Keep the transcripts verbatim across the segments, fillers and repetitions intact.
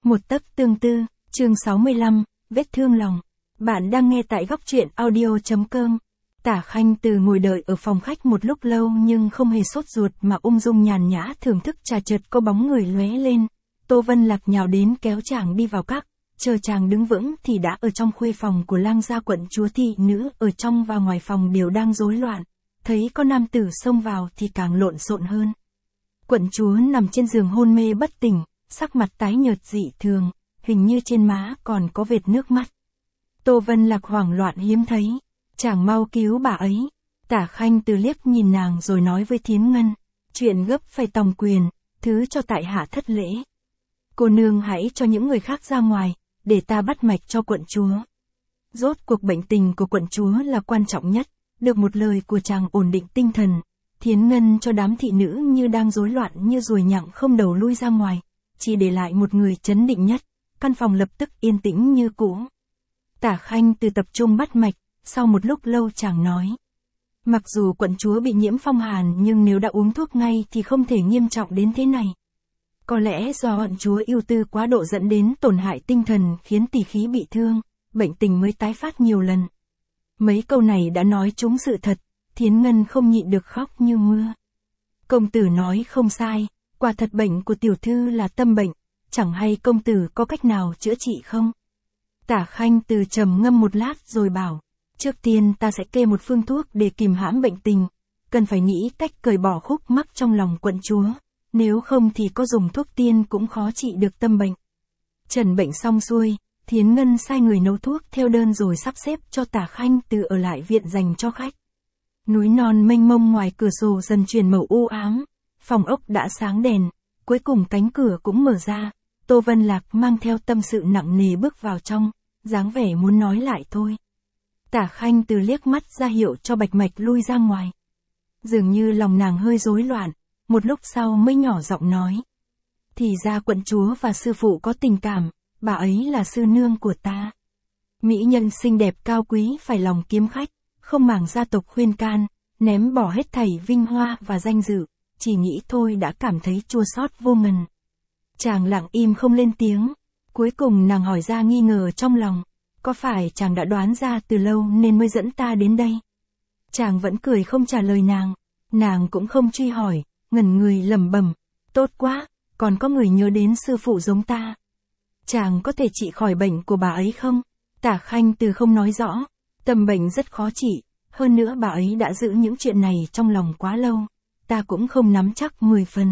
Một tấc tương tư, chương sáu mươi lăm, vết thương lòng. Bạn đang nghe tại góc truyện audio.com. Tả Khanh Từ ngồi đợi ở phòng khách một lúc lâu nhưng không hề sốt ruột mà ung dung nhàn nhã thưởng thức trà, chợt có bóng người lóe lên. Tô Vân Lạc nhào đến kéo chàng đi vào các. Chờ chàng đứng vững thì đã ở trong khuê phòng của lang gia quận chúa, thị nữ ở trong và ngoài phòng đều đang rối loạn. Thấy có nam tử xông vào thì càng lộn xộn hơn. Quận chúa nằm trên giường hôn mê bất tỉnh, sắc mặt tái nhợt dị thường, hình như trên má còn có vệt nước mắt. Tô Vân Lạc hoảng loạn hiếm thấy, chàng mau cứu bà ấy. Tả Khanh Từ liếc nhìn nàng rồi nói với Thiến Ngân, chuyện gấp phải tòng quyền, thứ cho tại hạ thất lễ. Cô nương hãy cho những người khác ra ngoài, để ta bắt mạch cho quận chúa. Rốt cuộc bệnh tình của quận chúa là quan trọng nhất, được một lời của chàng ổn định tinh thần. Thiến Ngân cho đám thị nữ như đang rối loạn như ruồi nhặng không đầu lui ra ngoài, chỉ để lại một người trấn định nhất, căn phòng lập tức yên tĩnh như cũ. Tả Khanh Từ tập trung bắt mạch, sau một lúc lâu chàng nói. Mặc dù quận chúa bị nhiễm phong hàn nhưng nếu đã uống thuốc ngay thì không thể nghiêm trọng đến thế này. Có lẽ do quận chúa ưu tư quá độ dẫn đến tổn hại tinh thần khiến tỳ khí bị thương, bệnh tình mới tái phát nhiều lần. Mấy câu này đã nói trúng sự thật, Thiến Ngân không nhịn được khóc như mưa. Công tử nói không sai, quả thật bệnh của tiểu thư là tâm bệnh, chẳng hay công tử có cách nào chữa trị không? Tả Khanh Từ trầm ngâm một lát rồi bảo, trước tiên ta sẽ kê một phương thuốc để kìm hãm bệnh tình, cần phải nghĩ cách cởi bỏ khúc mắc trong lòng quận chúa, nếu không thì có dùng thuốc tiên cũng khó trị được tâm bệnh. Trần bệnh xong xuôi, Thiến Ngân sai người nấu thuốc theo đơn rồi sắp xếp cho Tả Khanh Từ ở lại viện dành cho khách. Núi non mênh mông ngoài cửa sổ dần chuyển màu u ám, phòng ốc đã sáng đèn, cuối cùng cánh cửa cũng mở ra, Tô Vân Lạc mang theo tâm sự nặng nề bước vào trong, dáng vẻ muốn nói lại thôi. Tả Khanh Từ liếc mắt ra hiệu cho Bạch Mạch lui ra ngoài. Dường như lòng nàng hơi rối loạn, một lúc sau mới nhỏ giọng nói. Thì ra quận chúa và sư phụ có tình cảm, bà ấy là sư nương của ta. Mỹ nhân xinh đẹp cao quý phải lòng kiếm khách, không màng gia tộc khuyên can, ném bỏ hết thảy vinh hoa và danh dự, chỉ nghĩ thôi đã cảm thấy chua xót vô ngần. Chàng lặng im không lên tiếng, cuối cùng nàng hỏi ra nghi ngờ trong lòng, có phải chàng đã đoán ra từ lâu nên mới dẫn ta đến đây? Chàng vẫn cười không trả lời nàng, nàng cũng không truy hỏi, ngẩn người lẩm bẩm, tốt quá, còn có người nhớ đến sư phụ giống ta. Chàng có thể trị khỏi bệnh của bà ấy không? Tả Khanh Từ không nói rõ, tâm bệnh rất khó trị, hơn nữa bà ấy đã giữ những chuyện này trong lòng quá lâu, ta cũng không nắm chắc mười phần.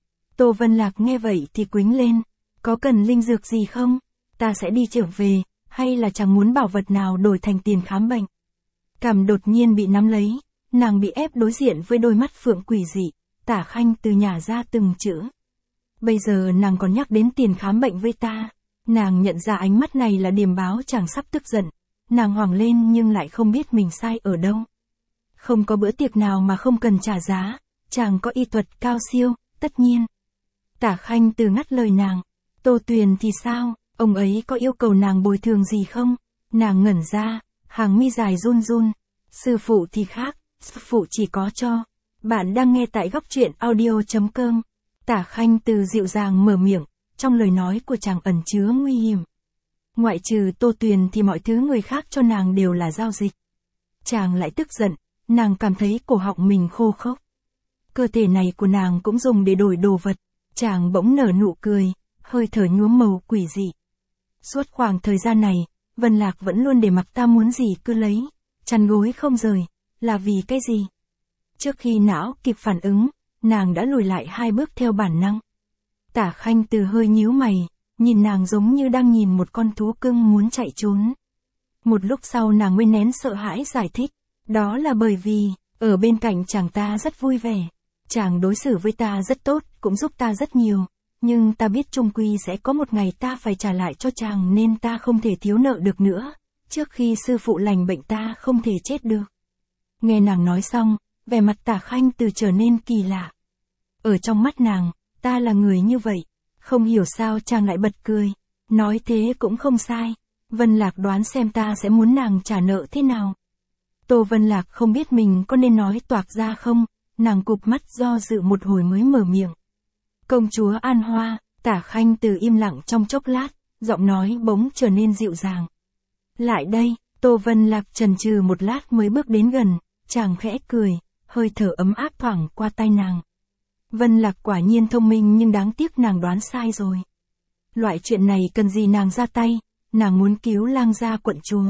Tô Vân Lạc nghe vậy thì quĩnh lên, có cần linh dược gì không? Ta sẽ đi trở về, hay là chẳng muốn bảo vật nào đổi thành tiền khám bệnh? Cảm đột nhiên bị nắm lấy, nàng bị ép đối diện với đôi mắt phượng quỷ dị, Tả Khanh Từ nhả ra từng chữ. Bây giờ nàng còn nhắc đến tiền khám bệnh với ta, nàng nhận ra ánh mắt này là điềm báo chàng sắp tức giận, nàng hoảng lên nhưng lại không biết mình sai ở đâu. Không có bữa tiệc nào mà không cần trả giá, chàng có y thuật cao siêu, tất nhiên. Tả Khanh Từ ngắt lời nàng, Tô Tuyền thì sao, ông ấy có yêu cầu nàng bồi thường gì không? Nàng ngẩn ra, hàng mi dài run run, sư phụ thì khác, sư phụ chỉ có cho. Bạn đang nghe tại góc truyện audio.com. Tả Khanh Từ dịu dàng mở miệng, trong lời nói của chàng ẩn chứa nguy hiểm. Ngoại trừ Tô Tuyền thì mọi thứ người khác cho nàng đều là giao dịch. Chàng lại tức giận, nàng cảm thấy cổ họng mình khô khốc. Cơ thể này của nàng cũng dùng để đổi đồ vật, chàng bỗng nở nụ cười, hơi thở nhuốm màu quỷ dị. Suốt khoảng thời gian này, Vân Lạc vẫn luôn để mặc ta muốn gì cứ lấy, chăn gối không rời, là vì cái gì? Trước khi não kịp phản ứng, nàng đã lùi lại hai bước theo bản năng. Tả Khanh Từ hơi nhíu mày, nhìn nàng giống như đang nhìn một con thú cưng muốn chạy trốn. Một lúc sau nàng mới nén sợ hãi giải thích, đó là bởi vì, ở bên cạnh chàng ta rất vui vẻ, chàng đối xử với ta rất tốt, cũng giúp ta rất nhiều, nhưng ta biết chung quy sẽ có một ngày ta phải trả lại cho chàng nên ta không thể thiếu nợ được nữa, trước khi sư phụ lành bệnh ta không thể chết được. Nghe nàng nói xong, vẻ mặt Tả Khanh Từ trở nên kỳ lạ. Ở trong mắt nàng, ta là người như vậy, không hiểu sao chàng lại bật cười, nói thế cũng không sai, Vân Lạc đoán xem ta sẽ muốn nàng trả nợ thế nào. Tô Vân Lạc không biết mình có nên nói toạc ra không, nàng cụp mắt do dự một hồi mới mở miệng. Công chúa An Hoa, Tả Khanh Từ im lặng trong chốc lát, giọng nói bỗng trở nên dịu dàng. Lại đây, Tô Vân Lạc chần chừ một lát mới bước đến gần, chàng khẽ cười, hơi thở ấm áp thoảng qua tay nàng. Vân Lạc quả nhiên thông minh nhưng đáng tiếc nàng đoán sai rồi. Loại chuyện này cần gì nàng ra tay, nàng muốn cứu Lang gia quận chúa.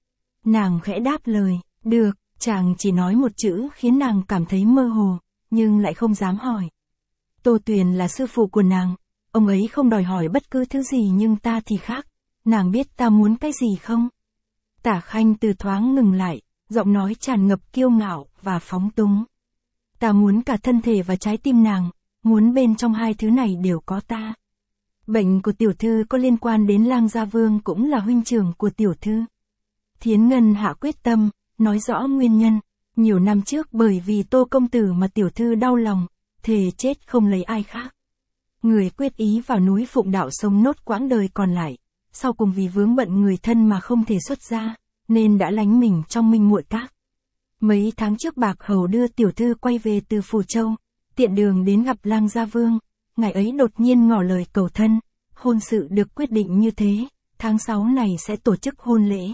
Nàng khẽ đáp lời, được, chàng chỉ nói một chữ khiến nàng cảm thấy mơ hồ, nhưng lại không dám hỏi. Tô Tuyền là sư phụ của nàng, ông ấy không đòi hỏi bất cứ thứ gì nhưng ta thì khác, nàng biết ta muốn cái gì không? Tả Khanh Từ thoáng ngừng lại, giọng nói tràn ngập kiêu ngạo và phóng túng. Ta muốn cả thân thể và trái tim nàng, muốn bên trong hai thứ này đều có ta. Bệnh của tiểu thư có liên quan đến Lang gia vương cũng là huynh trưởng của tiểu thư. Thiến Ngân hạ quyết tâm, nói rõ nguyên nhân. Nhiều năm trước bởi vì Tô công tử mà tiểu thư đau lòng, thề chết không lấy ai khác. Người quyết ý vào núi Phụng Đạo sống nốt quãng đời còn lại, sau cùng vì vướng bận người thân mà không thể xuất gia, nên đã lánh mình trong Minh Muội Các. Mấy tháng trước Bạc Hầu đưa tiểu thư quay về từ Phù Châu, tiện đường đến gặp Lang gia vương, ngày ấy đột nhiên ngỏ lời cầu thân, hôn sự được quyết định như thế, tháng sáu này sẽ tổ chức hôn lễ.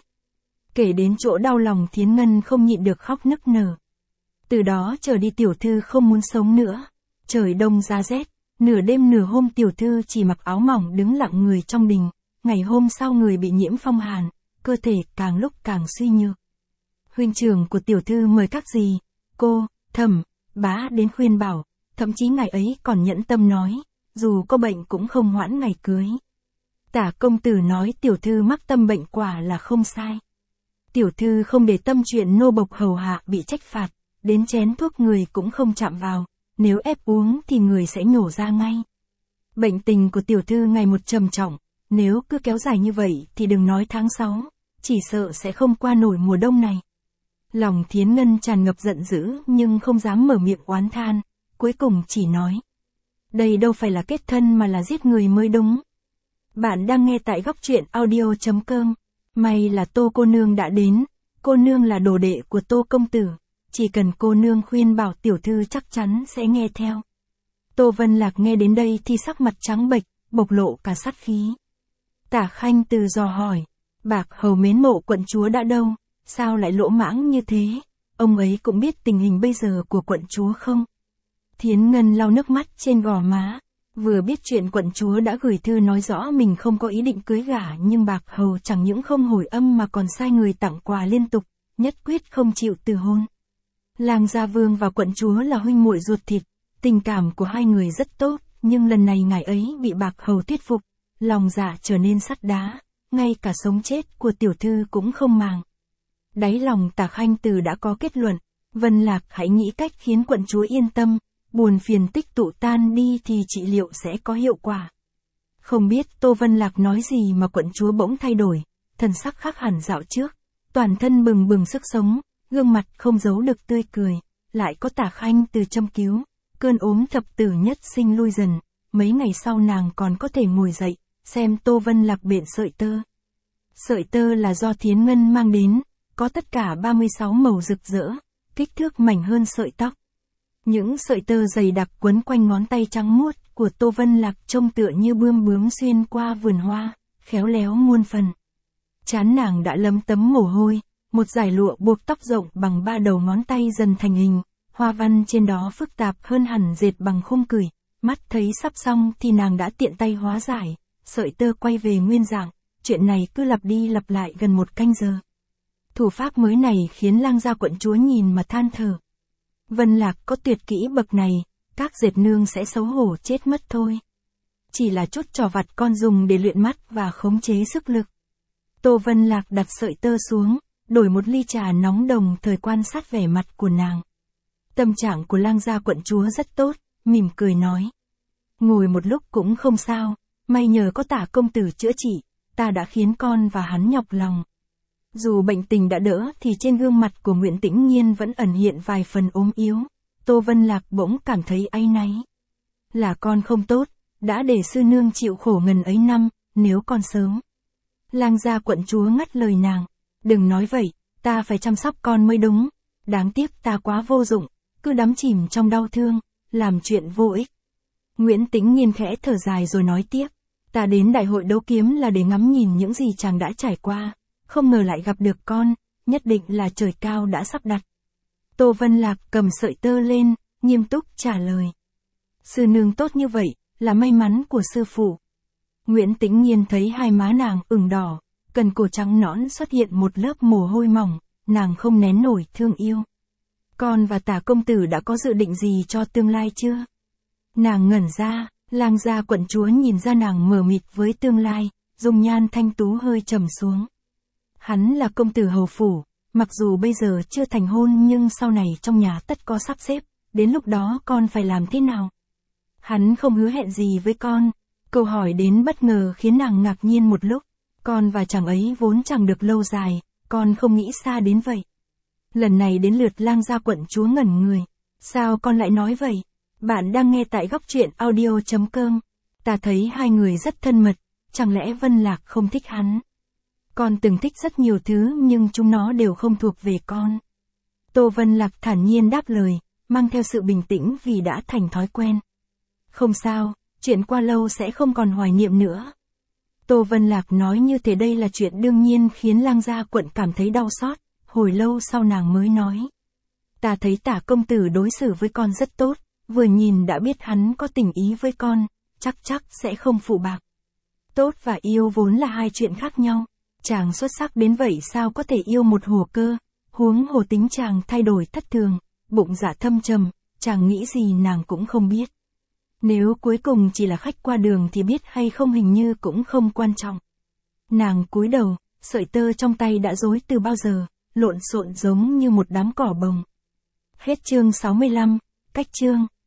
Kể đến chỗ đau lòng Thiến Ngân không nhịn được khóc nức nở. Từ đó trở đi tiểu thư không muốn sống nữa. Trời đông giá rét, nửa đêm nửa hôm tiểu thư chỉ mặc áo mỏng đứng lặng người trong đình, ngày hôm sau người bị nhiễm phong hàn, cơ thể càng lúc càng suy nhược. Huynh trưởng của tiểu thư mời các dì, cô, Thẩm, Bá đến khuyên bảo, thậm chí ngày ấy còn nhẫn tâm nói, dù có bệnh cũng không hoãn ngày cưới. Tả công tử nói tiểu thư mắc tâm bệnh quả là không sai. Tiểu thư không để tâm chuyện nô bộc hầu hạ bị trách phạt, đến chén thuốc người cũng không chạm vào, nếu ép uống thì người sẽ nhổ ra ngay. Bệnh tình của tiểu thư ngày một trầm trọng, nếu cứ kéo dài như vậy thì đừng nói tháng sáu, chỉ sợ sẽ không qua nổi mùa đông này. Lòng Thiến Ngân tràn ngập giận dữ nhưng không dám mở miệng oán than, cuối cùng chỉ nói. Đây đâu phải là kết thân mà là giết người mới đúng. Bạn đang nghe tại góc truyện audio chấm com. May là Tô cô nương đã đến, cô nương là đồ đệ của Tô công tử, chỉ cần cô nương khuyên bảo tiểu thư chắc chắn sẽ nghe theo. Tô Vân Lạc nghe đến đây thì sắc mặt trắng bệch, bộc lộ cả sát khí. Tả Khanh Từ dò hỏi, Bạc Hầu mến mộ quận chúa đã đâu, sao lại lỗ mãng như thế, ông ấy cũng biết tình hình bây giờ của quận chúa không? Thiến Ngân lau nước mắt trên gò má, vừa biết chuyện quận chúa đã gửi thư nói rõ mình không có ý định cưới gả nhưng Bạc Hầu chẳng những không hồi âm mà còn sai người tặng quà liên tục, nhất quyết không chịu từ hôn. Lang gia vương và quận chúa là huynh muội ruột thịt, tình cảm của hai người rất tốt, nhưng lần này ngài ấy bị Bạc Hầu thuyết phục, lòng dạ trở nên sắt đá, ngay cả sống chết của tiểu thư cũng không màng. Đáy lòng Tả Khanh Từ đã có kết luận, Vân Lạc hãy nghĩ cách khiến quận chúa yên tâm, buồn phiền tích tụ tan đi thì trị liệu sẽ có hiệu quả. Không biết Tô Vân Lạc nói gì mà quận chúa bỗng thay đổi, thần sắc khác hẳn dạo trước, toàn thân bừng bừng sức sống, gương mặt không giấu được tươi cười, lại có Tả Khanh Từ châm cứu, cơn ốm thập tử nhất sinh lui dần, mấy ngày sau nàng còn có thể ngồi dậy, xem Tô Vân Lạc bện sợi tơ. Sợi tơ là do Thiến Ngân mang đến, có tất cả ba mươi sáu màu rực rỡ, kích thước mảnh hơn sợi tóc. Những sợi tơ dày đặc quấn quanh ngón tay trắng muốt của Tô Vân Lạc trông tựa như bươm bướm xuyên qua vườn hoa, khéo léo muôn phần. Trán nàng đã lấm tấm mồ hôi, một dải lụa buộc tóc rộng bằng ba đầu ngón tay dần thành hình, hoa văn trên đó phức tạp hơn hẳn dệt bằng khung cửi, mắt thấy sắp xong thì nàng đã tiện tay hóa giải, sợi tơ quay về nguyên dạng, chuyện này cứ lặp đi lặp lại gần một canh giờ. Thủ pháp mới này khiến Lang gia quận chúa nhìn mà than thở. Vân Lạc có tuyệt kỹ bậc này, các dệt nương sẽ xấu hổ chết mất thôi. Chỉ là chút trò vặt con dùng để luyện mắt và khống chế sức lực. Tô Vân Lạc đặt sợi tơ xuống, đổi một ly trà nóng đồng thời quan sát vẻ mặt của nàng. Tâm trạng của Lang gia quận chúa rất tốt, mỉm cười nói. Ngồi một lúc cũng không sao, may nhờ có Tả công tử chữa trị, ta đã khiến con và hắn nhọc lòng. Dù bệnh tình đã đỡ thì trên gương mặt của Nguyễn Tĩnh Nhiên vẫn ẩn hiện vài phần ốm yếu. Tô Vân Lạc bỗng cảm thấy áy náy. Là con không tốt, đã để sư nương chịu khổ ngần ấy năm, nếu con sớm. Lang gia quận chúa ngắt lời nàng. Đừng nói vậy, ta phải chăm sóc con mới đúng. Đáng tiếc ta quá vô dụng, cứ đắm chìm trong đau thương, làm chuyện vô ích. Nguyễn Tĩnh Nhiên khẽ thở dài rồi nói tiếp. Ta đến đại hội đấu kiếm là để ngắm nhìn những gì chàng đã trải qua. Không ngờ lại gặp được con, nhất định là trời cao đã sắp đặt. Tô Vân Lạc cầm sợi tơ lên, nghiêm túc trả lời. Sư nương tốt như vậy, là may mắn của sư phụ. Nguyễn Tĩnh Nhiên thấy hai má nàng ửng đỏ, cần cổ trắng nõn xuất hiện một lớp mồ hôi mỏng, nàng không nén nổi thương yêu. Con và Tả công tử đã có dự định gì cho tương lai chưa? Nàng ngẩn ra, Lang gia quận chúa nhìn ra nàng mờ mịt với tương lai, dung nhan thanh tú hơi trầm xuống. Hắn là công tử hầu phủ, mặc dù bây giờ chưa thành hôn nhưng sau này trong nhà tất có sắp xếp, đến lúc đó con phải làm thế nào? Hắn không hứa hẹn gì với con. Câu hỏi đến bất ngờ khiến nàng ngạc nhiên một lúc. Con và chàng ấy vốn chẳng được lâu dài, con không nghĩ xa đến vậy. Lần này đến lượt Lang gia quận chúa ngẩn người. Sao con lại nói vậy? Bạn đang nghe tại góc truyện audio chấm com. Ta thấy hai người rất thân mật, chẳng lẽ Vân Lạc không thích hắn? Con từng thích rất nhiều thứ nhưng chúng nó đều không thuộc về con. Tô Vân Lạc thản nhiên đáp lời, mang theo sự bình tĩnh vì đã thành thói quen. Không sao, chuyện qua lâu sẽ không còn hoài niệm nữa. Tô Vân Lạc nói như thế đây là chuyện đương nhiên khiến Lang gia quận cảm thấy đau xót, hồi lâu sau nàng mới nói. Ta thấy Tả công tử đối xử với con rất tốt, vừa nhìn đã biết hắn có tình ý với con, chắc chắc sẽ không phụ bạc. Tốt và yêu vốn là hai chuyện khác nhau, chàng xuất sắc đến vậy sao có thể yêu một hồ cơ, huống hồ tính chàng thay đổi thất thường, bụng dạ thâm trầm, chàng nghĩ gì nàng cũng không biết. Nếu cuối cùng chỉ là khách qua đường thì biết hay không hình như cũng không quan trọng. Nàng cúi đầu, sợi tơ trong tay đã rối từ bao giờ, lộn xộn giống như một đám cỏ bồng. Hết chương sáu mươi lăm, cách chương.